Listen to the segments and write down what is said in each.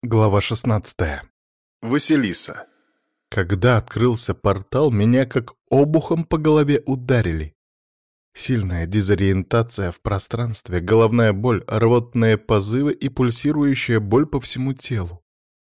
Глава 16. Василиса. Когда открылся портал, меня как обухом по голове ударили. Сильная дезориентация в пространстве, головная боль, рвотные позывы и пульсирующая боль по всему телу.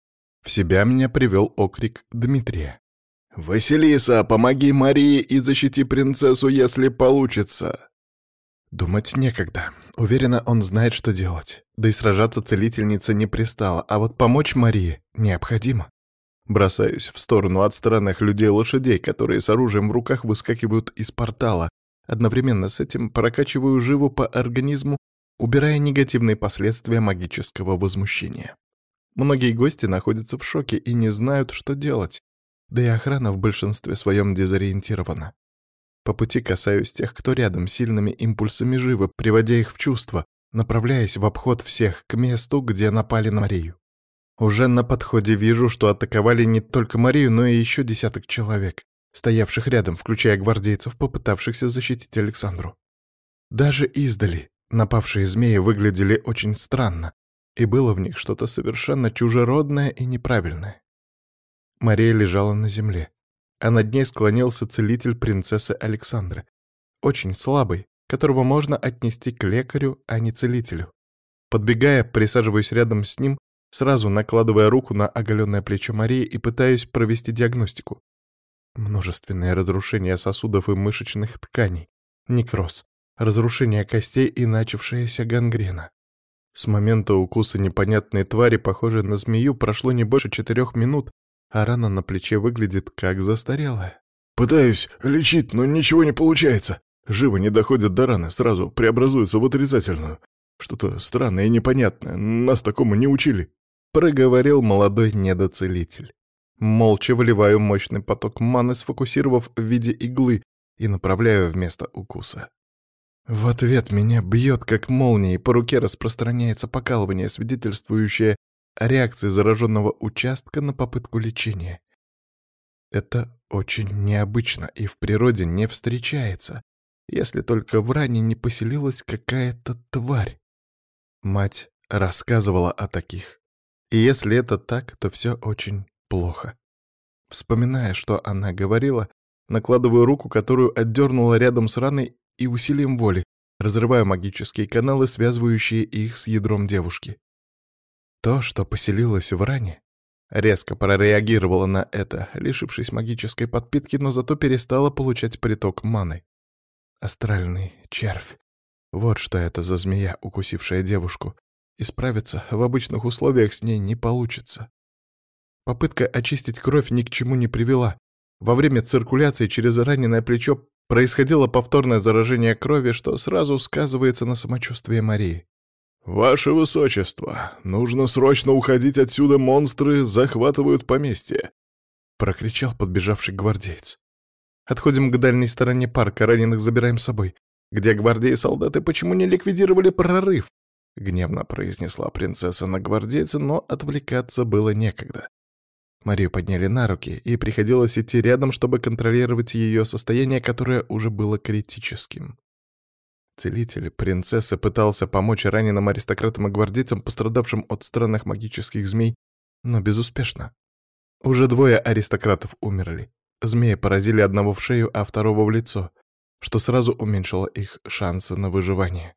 В себя меня привел окрик Дмитрия. «Василиса, помоги Марии и защити принцессу, если получится!» Думать некогда. Уверена, он знает, что делать. Да и сражаться целительница не пристала, а вот помочь Марии необходимо. Бросаюсь в сторону от странных людей-лошадей, которые с оружием в руках выскакивают из портала. Одновременно с этим прокачиваю живу по организму, убирая негативные последствия магического возмущения. Многие гости находятся в шоке и не знают, что делать. Да и охрана в большинстве своем дезориентирована. По пути касаюсь тех, кто рядом, сильными импульсами живы, приводя их в чувство, направляясь в обход всех к месту, где напали на Марию. Уже на подходе вижу, что атаковали не только Марию, но и еще десяток человек, стоявших рядом, включая гвардейцев, попытавшихся защитить Александру. Даже издали напавшие змеи выглядели очень странно, и было в них что-то совершенно чужеродное и неправильное. Мария лежала на земле, а над ней склонился целитель принцессы Александры, очень слабый, которого можно отнести к лекарю, а не целителю. Подбегая, присаживаюсь рядом с ним, сразу накладывая руку на оголенное плечо Марии и пытаюсь провести диагностику. Множественное разрушение сосудов и мышечных тканей, некроз, разрушение костей и начавшаяся гангрена. С момента укуса непонятной твари, похожей на змею, прошло не больше 4 минут, а рана на плече выглядит как застарелая. «Пытаюсь лечить, но ничего не получается. Живо не доходят до раны, сразу преобразуются в отрицательную. Что-то странное и непонятное, нас такому не учили», — проговорил молодой недоцелитель. Молча выливаю мощный поток маны, сфокусировав в виде иглы, и направляю вместо укуса. В ответ меня бьет, как молнией, по руке распространяется покалывание, свидетельствующее о реакции зараженного участка на попытку лечения. Это очень необычно и в природе не встречается, если только в ране не поселилась какая-то тварь. Мать рассказывала о таких. И если это так, то все очень плохо. Вспоминая, что она говорила, накладываю руку, которую отдернула рядом с раной, и усилием воли разрываю магические каналы, связывающие их с ядром девушки. То, что поселилось в ране, резко прореагировало на это, лишившись магической подпитки, но зато перестала получать приток маны. Астральный червь. Вот что это за змея, укусившая девушку. И справиться в обычных условиях с ней не получится. Попытка очистить кровь ни к чему не привела. Во время циркуляции через раненое плечо происходило повторное заражение крови, что сразу сказывается на самочувствии Марии. «Ваше Высочество, нужно срочно уходить отсюда, монстры захватывают поместье!» — прокричал подбежавший гвардеец. «Отходим к дальней стороне парка, раненых забираем с собой. Где гвардии и солдаты, почему не ликвидировали прорыв?» — гневно произнесла принцесса на гвардейца, но отвлекаться было некогда. Марию подняли на руки, и приходилось идти рядом, чтобы контролировать ее состояние, которое уже было критическим. Целитель принцессы пытался помочь раненым аристократам и гвардейцам, пострадавшим от странных магических змей, но безуспешно. Уже 2 аристократов умерли. Змеи поразили одного в шею, а второго в лицо, что сразу уменьшило их шансы на выживание.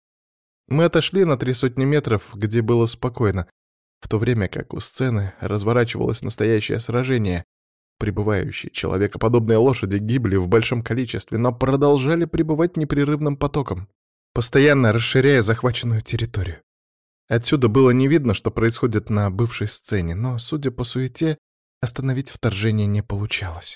Мы отошли на 300 метров, где было спокойно, в то время как у сцены разворачивалось настоящее сражение. Прибывающие человекоподобные лошади гибли в большом количестве, но продолжали пребывать непрерывным потоком, постоянно расширяя захваченную территорию. Отсюда было не видно, что происходит на бывшей сцене, но, судя по суете, остановить вторжение не получалось.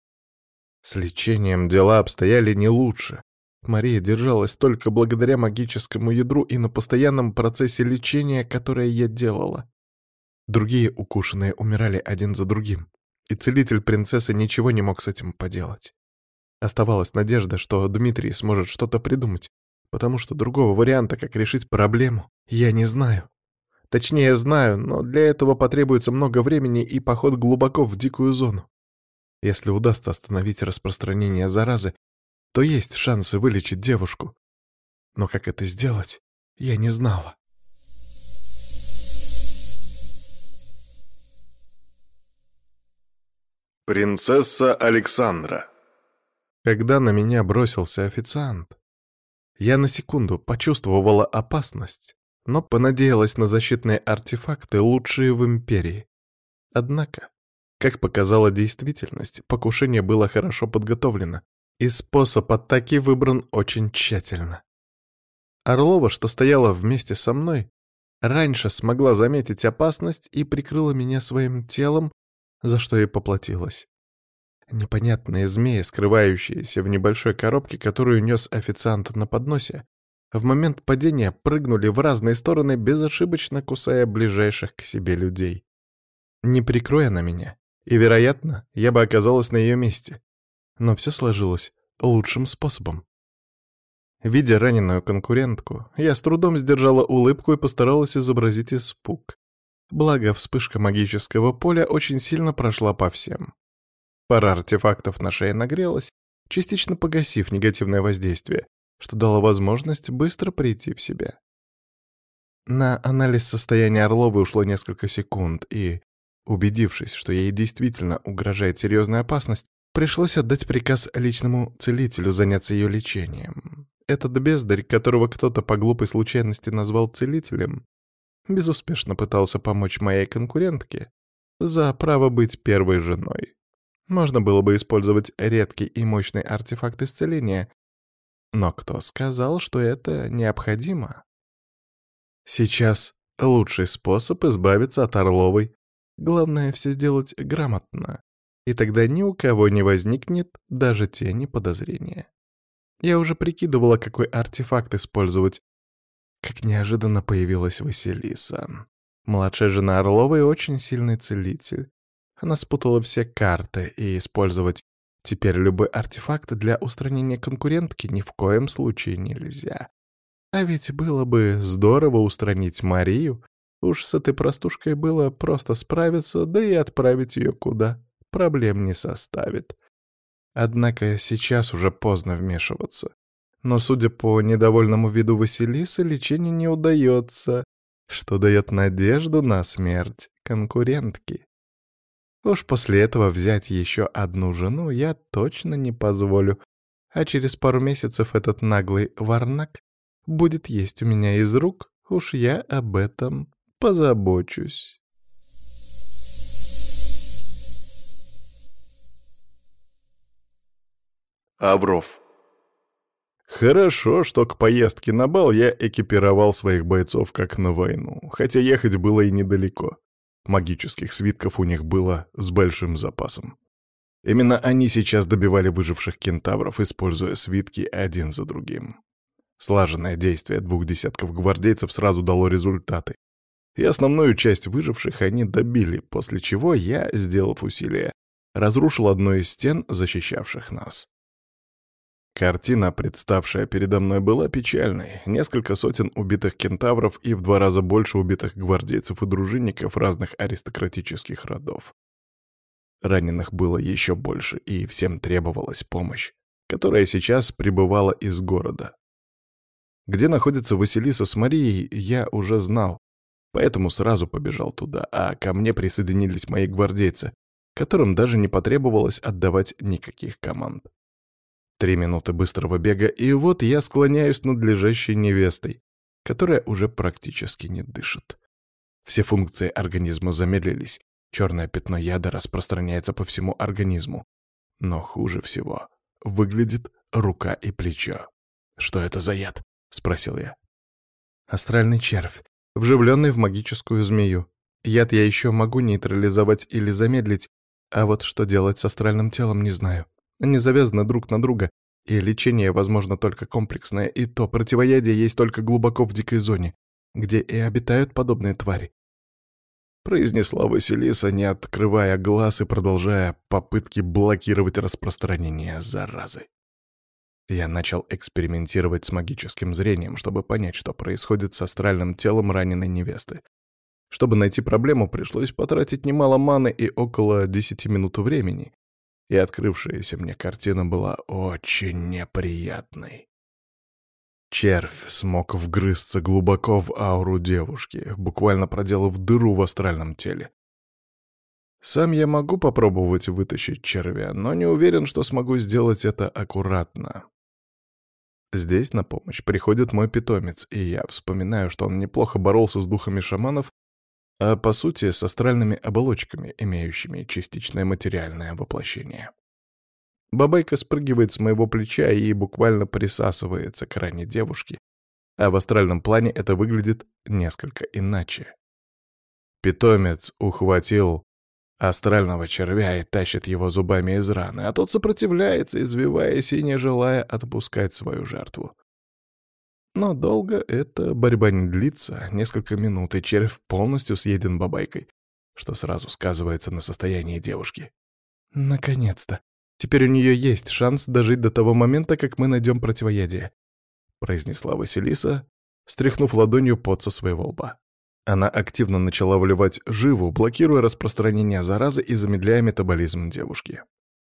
С лечением дела обстояли не лучше. Мария держалась только благодаря магическому ядру и на постоянном процессе лечения, которое я делала. Другие укушенные умирали один за другим, и целитель принцессы ничего не мог с этим поделать. Оставалась надежда, что Дмитрий сможет что-то придумать, потому что другого варианта, как решить проблему, я не знаю. Точнее, знаю, но для этого потребуется много времени и поход глубоко в дикую зону. Если удастся остановить распространение заразы, то есть шансы вылечить девушку. Но как это сделать, я не знала. Принцесса Александра. Когда на меня бросился официант, я на секунду почувствовала опасность, но понадеялась на защитные артефакты, лучшие в Империи. Однако, как показала действительность, покушение было хорошо подготовлено, и способ атаки выбран очень тщательно. Орлова, что стояла вместе со мной, раньше смогла заметить опасность и прикрыла меня своим телом, за что и поплатилась. Непонятные змеи, скрывающиеся в небольшой коробке, которую нес официант на подносе, в момент падения прыгнули в разные стороны, безошибочно кусая ближайших к себе людей. Не прикроя на меня, и, вероятно, я бы оказалась на ее месте. Но все сложилось лучшим способом. Видя раненую конкурентку, я с трудом сдержала улыбку и постаралась изобразить испуг. Благо, вспышка магического поля очень сильно прошла по всем. Пара артефактов на шее нагрелась, частично погасив негативное воздействие, что дало возможность быстро прийти в себя. На анализ состояния Орловой ушло несколько секунд, и, убедившись, что ей действительно угрожает серьезная опасность, пришлось отдать приказ личному целителю заняться ее лечением. Этот бездарь, которого кто-то по глупой случайности назвал целителем, безуспешно пытался помочь моей конкурентке за право быть первой женой. Можно было бы использовать редкий и мощный артефакт исцеления, но кто сказал, что это необходимо? Сейчас лучший способ избавиться от Орловой. Главное все сделать грамотно, и тогда ни у кого не возникнет даже тени подозрения. Я уже прикидывала, какой артефакт использовать, как неожиданно появилась Василиса. Младшая жена Орловой очень сильный целитель. Она спутала все карты, и использовать теперь любой артефакт для устранения конкурентки ни в коем случае нельзя. А ведь было бы здорово устранить Марию. Уж с этой простушкой было просто справиться, да и отправить ее куда. Проблем не составит. Однако сейчас уже поздно вмешиваться. Но, судя по недовольному виду Василисы, лечение не удается, что дает надежду на смерть конкурентки. Уж после этого взять еще одну жену я точно не позволю, а через пару месяцев этот наглый варнак будет есть у меня из рук, уж я об этом позабочусь. Авров. Хорошо, что к поездке на бал я экипировал своих бойцов как на войну, хотя ехать было и недалеко. Магических свитков у них было с большим запасом. Именно они сейчас добивали выживших кентавров, используя свитки один за другим. Слаженное действие 2 десятков гвардейцев сразу дало результаты, и основную часть выживших они добили, после чего я, сделав усилие, разрушил одну из стен, защищавших нас. Картина, представшая передо мной, была печальной. Несколько сотен убитых кентавров и в 2 раза больше убитых гвардейцев и дружинников разных аристократических родов. Раненых было еще больше, и всем требовалась помощь, которая сейчас прибывала из города. Где находится Василиса с Марией, я уже знал, поэтому сразу побежал туда, а ко мне присоединились мои гвардейцы, которым даже не потребовалось отдавать никаких команд. 3 минуты быстрого бега, и вот я склоняюсь над лежащей невестой, которая уже практически не дышит. Все функции организма замедлились, черное пятно яда распространяется по всему организму. Но хуже всего выглядит рука и плечо. «Что это за яд?» — спросил я. «Астральный червь, вживленный в магическую змею. Яд я еще могу нейтрализовать или замедлить, а вот что делать с астральным телом, не знаю. Они завязаны друг на друга, и лечение возможно только комплексное, и то противоядие есть только глубоко в дикой зоне, где и обитают подобные твари», — произнесла Василиса, не открывая глаз и продолжая попытки блокировать распространение заразы. Я начал экспериментировать с магическим зрением, чтобы понять, что происходит с астральным телом раненой невесты. Чтобы найти проблему, пришлось потратить немало маны и около 10 минут времени, и открывшаяся мне картина была очень неприятной. Червь смог вгрызться глубоко в ауру девушки, буквально проделав дыру в астральном теле. Сам я могу попробовать вытащить червя, но не уверен, что смогу сделать это аккуратно. Здесь на помощь приходит мой питомец, и я вспоминаю, что он неплохо боролся с духами шаманов, а по сути с астральными оболочками, имеющими частичное материальное воплощение. Бабайка спрыгивает с моего плеча и буквально присасывается к ране девушки, а в астральном плане это выглядит несколько иначе. Питомец ухватил астрального червя и тащит его зубами из раны, а тот сопротивляется, извиваясь и не желая отпускать свою жертву. Но долго эта борьба не длится, несколько минут, и червь полностью съеден бабайкой, что сразу сказывается на состоянии девушки. «Наконец-то! Теперь у нее есть шанс дожить до того момента, как мы найдем противоядие», — произнесла Василиса, стряхнув ладонью пот со своего лба. Она активно начала вливать живу, блокируя распространение заразы и замедляя метаболизм девушки.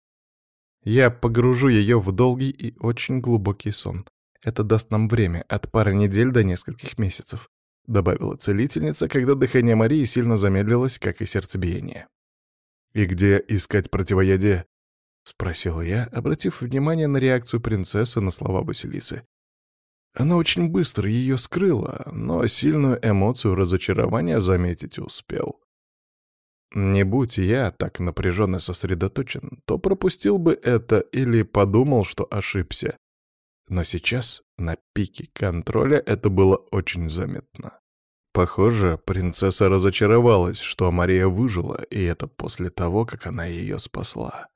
«Я погружу ее в долгий и очень глубокий сон. Это даст нам время от пары недель до нескольких месяцев», — добавила целительница, когда дыхание Марии сильно замедлилось, как и сердцебиение. «И где искать противоядие?» — спросил я, обратив внимание на реакцию принцессы на слова Василисы. Она очень быстро ее скрыла, но сильную эмоцию разочарования заметить успел. Не будь я так напряженно сосредоточен, то пропустил бы это или подумал, что ошибся. Но сейчас, на пике контроля, это было очень заметно. Похоже, принцесса разочаровалась, что Мария выжила, и это после того, как она ее спасла.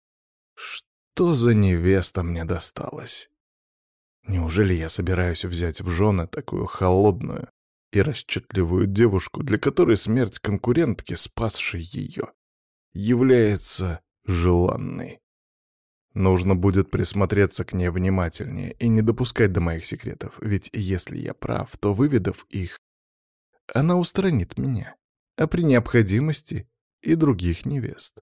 Что за невеста мне досталась? Неужели я собираюсь взять в жены такую холодную и расчетливую девушку, для которой смерть конкурентки, спасшей ее, является желанной? Нужно будет присмотреться к ней внимательнее и не допускать до моих секретов, ведь если я прав, то, выведав их, она устранит меня, а при необходимости и других невест.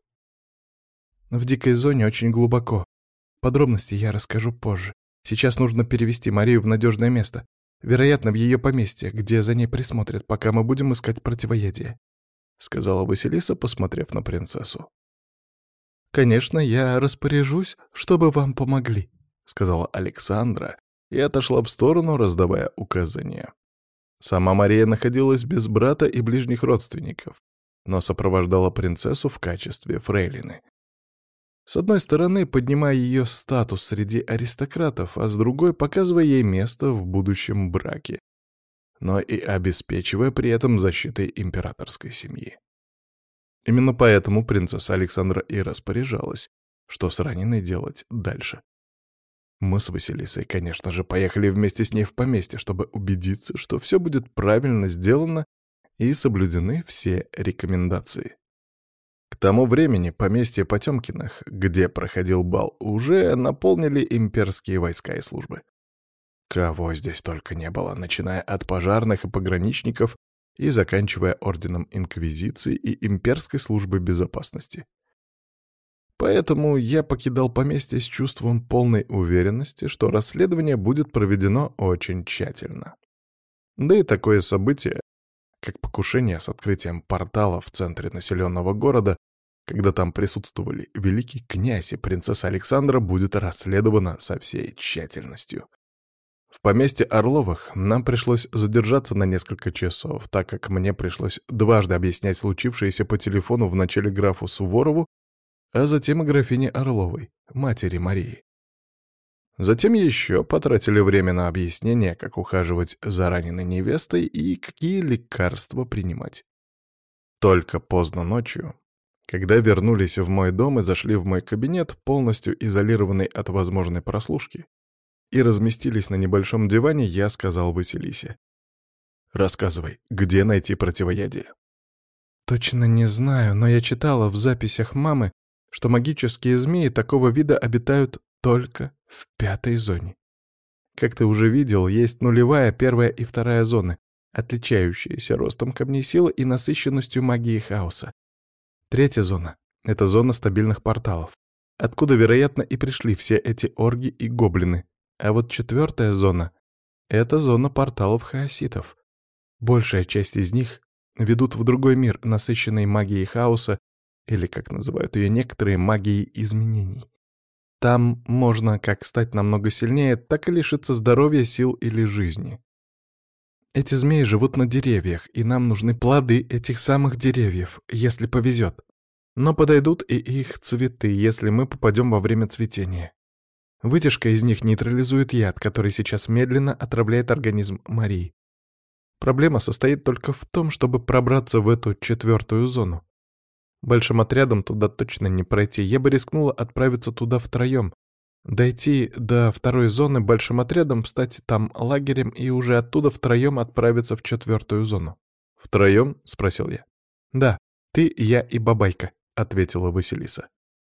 В дикой зоне очень глубоко. Подробности я расскажу позже. Сейчас нужно перевести Марию в надежное место, вероятно, в ее поместье, где за ней присмотрят, пока мы будем искать противоядие», — сказала Василиса, посмотрев на принцессу. «Конечно, я распоряжусь, чтобы вам помогли», — сказала Александра и отошла в сторону, раздавая указания. Сама Мария находилась без брата и ближних родственников, но сопровождала принцессу в качестве фрейлины. С одной стороны, поднимая ее статус среди аристократов, а с другой — показывая ей место в будущем браке, но и обеспечивая при этом защитой императорской семьи. Именно поэтому принцесса Александра и распоряжалась, что с раненой делать дальше. Мы с Василисой, конечно же, поехали вместе с ней в поместье, чтобы убедиться, что все будет правильно сделано и соблюдены все рекомендации. К тому времени поместье Потемкиных, где проходил бал, уже наполнили имперские войска и службы. Кого здесь только не было, начиная от пожарных и пограничников и заканчивая орденом Инквизиции и имперской службы безопасности. Поэтому я покидал поместье с чувством полной уверенности, что расследование будет проведено очень тщательно. Да и такое событие, как покушение с открытием портала в центре населенного города, когда там присутствовали великий князь и принцесса Александра, будет расследовано со всей тщательностью. В поместье Орловых нам пришлось задержаться на несколько часов, так как мне пришлось дважды объяснять случившееся по телефону вначале графу Суворову, а затем и графине Орловой, матери Марии. Затем еще потратили время на объяснение, как ухаживать за раненой невестой и какие лекарства принимать. Только поздно ночью, когда вернулись в мой дом и зашли в мой кабинет, полностью изолированный от возможной прослушки, и разместились на небольшом диване, я сказал Василисе: «Рассказывай, где найти противоядие?» «Точно не знаю, но я читала в записях мамы, что магические змеи такого вида обитают только в 5-й зоне. Как ты уже видел, есть 0-я, 1-я и 2-я зоны, отличающиеся ростом камней силы и насыщенностью магии хаоса. 3-я зона — это зона стабильных порталов, откуда, вероятно, и пришли все эти орги и гоблины. А вот 4-я зона — это зона порталов хаоситов. Большая часть из них ведут в другой мир, насыщенный магией хаоса или, как называют ее некоторые, магией изменений. Там можно как стать намного сильнее, так и лишиться здоровья, сил или жизни. Эти змеи живут на деревьях, и нам нужны плоды этих самых деревьев, если повезет. Но подойдут и их цветы, если мы попадем во время цветения. Вытяжка из них нейтрализует яд, который сейчас медленно отравляет организм Марии. Проблема состоит только в том, чтобы пробраться в эту 4-ю зону. Большим отрядом туда точно не пройти, я бы рискнула отправиться туда втроем, дойти до 2-й зоны большим отрядом, встать там лагерем и уже оттуда втроем отправиться в 4-ю зону. «Втроем?» — спросил я. «Да, ты, я и Бабайка», — ответила Василиса.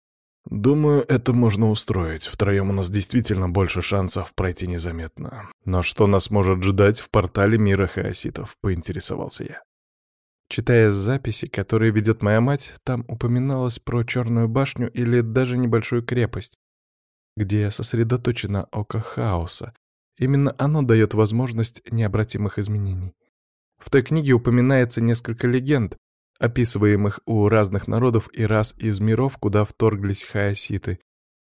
«Думаю, это можно устроить. Втроем у нас действительно больше шансов пройти незаметно. Но что нас может ждать в портале мира хаоситов?» — поинтересовался я. Читая записи, которые ведет моя мать, там упоминалось про Черную башню или даже небольшую крепость, где сосредоточено око хаоса. Именно оно дает возможность необратимых изменений. В той книге упоминается несколько легенд, описываемых у разных народов и рас из миров, куда вторглись хаоситы.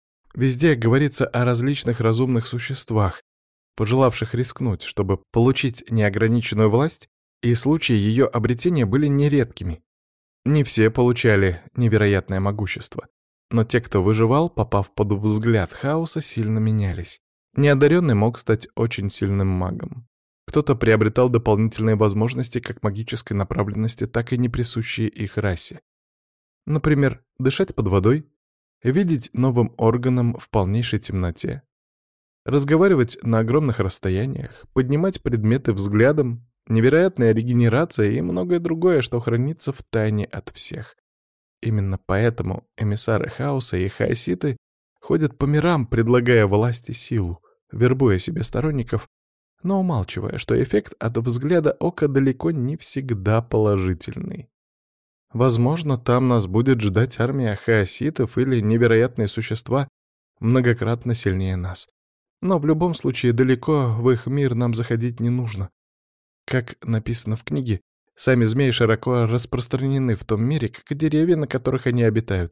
Везде говорится о различных разумных существах, пожелавших рискнуть, чтобы получить неограниченную власть, и случаи ее обретения были нередкими. Не все получали невероятное могущество, но те, кто выживал, попав под взгляд хаоса, сильно менялись. Неодаренный мог стать очень сильным магом. Кто-то приобретал дополнительные возможности как магической направленности, так и не присущие их расе. Например, дышать под водой, видеть новым органом в полнейшей темноте, разговаривать на огромных расстояниях, поднимать предметы взглядом, невероятная регенерация и многое другое, что хранится в тайне от всех. Именно поэтому эмиссары хаоса и хаоситы ходят по мирам, предлагая власть и силу, вербуя себе сторонников, но умалчивая, что эффект от взгляда ока далеко не всегда положительный. Возможно, там нас будет ждать армия хаоситов или невероятные существа, многократно сильнее нас. Но в любом случае далеко в их мир нам заходить не нужно. Как написано в книге, сами змеи широко распространены в том мире, как и деревья, на которых они обитают.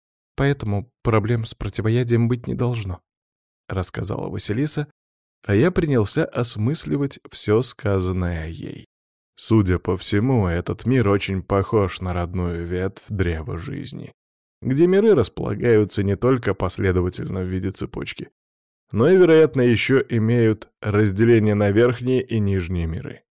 Поэтому проблем с противоядием быть не должно, — рассказала Василиса, а я принялся осмысливать все сказанное ей. Судя по всему, этот мир очень похож на родную ветвь древа жизни, где миры располагаются не только последовательно в виде цепочки, но и, вероятно, еще имеют разделение на верхние и нижние миры.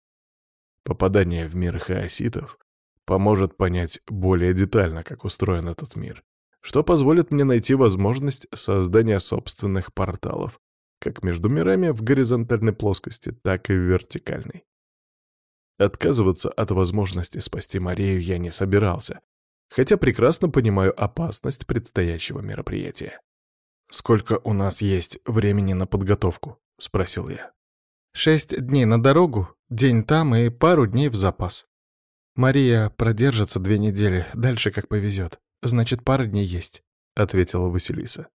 Попадание в мир хаоситов поможет понять более детально, как устроен этот мир, что позволит мне найти возможность создания собственных порталов, как между мирами в горизонтальной плоскости, так и в вертикальной. Отказываться от возможности спасти Марию я не собирался, хотя прекрасно понимаю опасность предстоящего мероприятия. «Сколько у нас есть времени на подготовку?» — спросил я. 6 дней на дорогу, день там и пару дней в запас. Мария продержится 2 недели, дальше как повезет. Значит, пара дней есть», — ответила Василиса.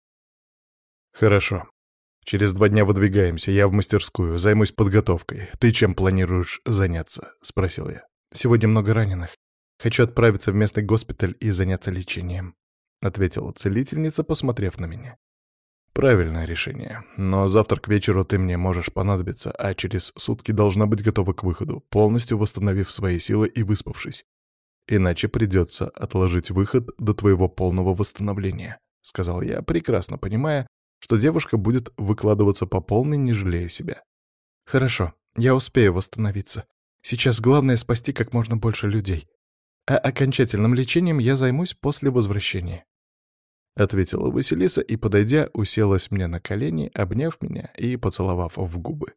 «Хорошо. Через 2 дня выдвигаемся, я в мастерскую, займусь подготовкой. Ты чем планируешь заняться?» — спросил я. «Сегодня много раненых. Хочу отправиться в местный госпиталь и заняться лечением», — ответила целительница, посмотрев на меня. «Правильное решение. Но завтра к вечеру ты мне можешь понадобиться, а через сутки должна быть готова к выходу, полностью восстановив свои силы и выспавшись. Иначе придется отложить выход до твоего полного восстановления», — сказал я, прекрасно понимая, что девушка будет выкладываться по полной, не жалея себя. «Хорошо, я успею восстановиться. Сейчас главное спасти как можно больше людей. А окончательным лечением я займусь после возвращения», — ответила Василиса и, подойдя, уселась мне на колени, обняв меня и поцеловав в губы.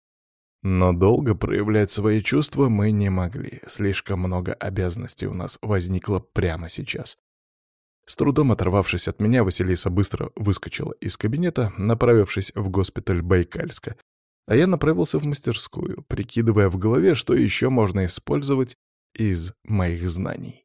Но долго проявлять свои чувства мы не могли, слишком много обязанностей у нас возникло прямо сейчас. С трудом оторвавшись от меня, Василиса быстро выскочила из кабинета, направившись в госпиталь Байкальска, а я направился в мастерскую, прикидывая в голове, что еще можно использовать из моих знаний.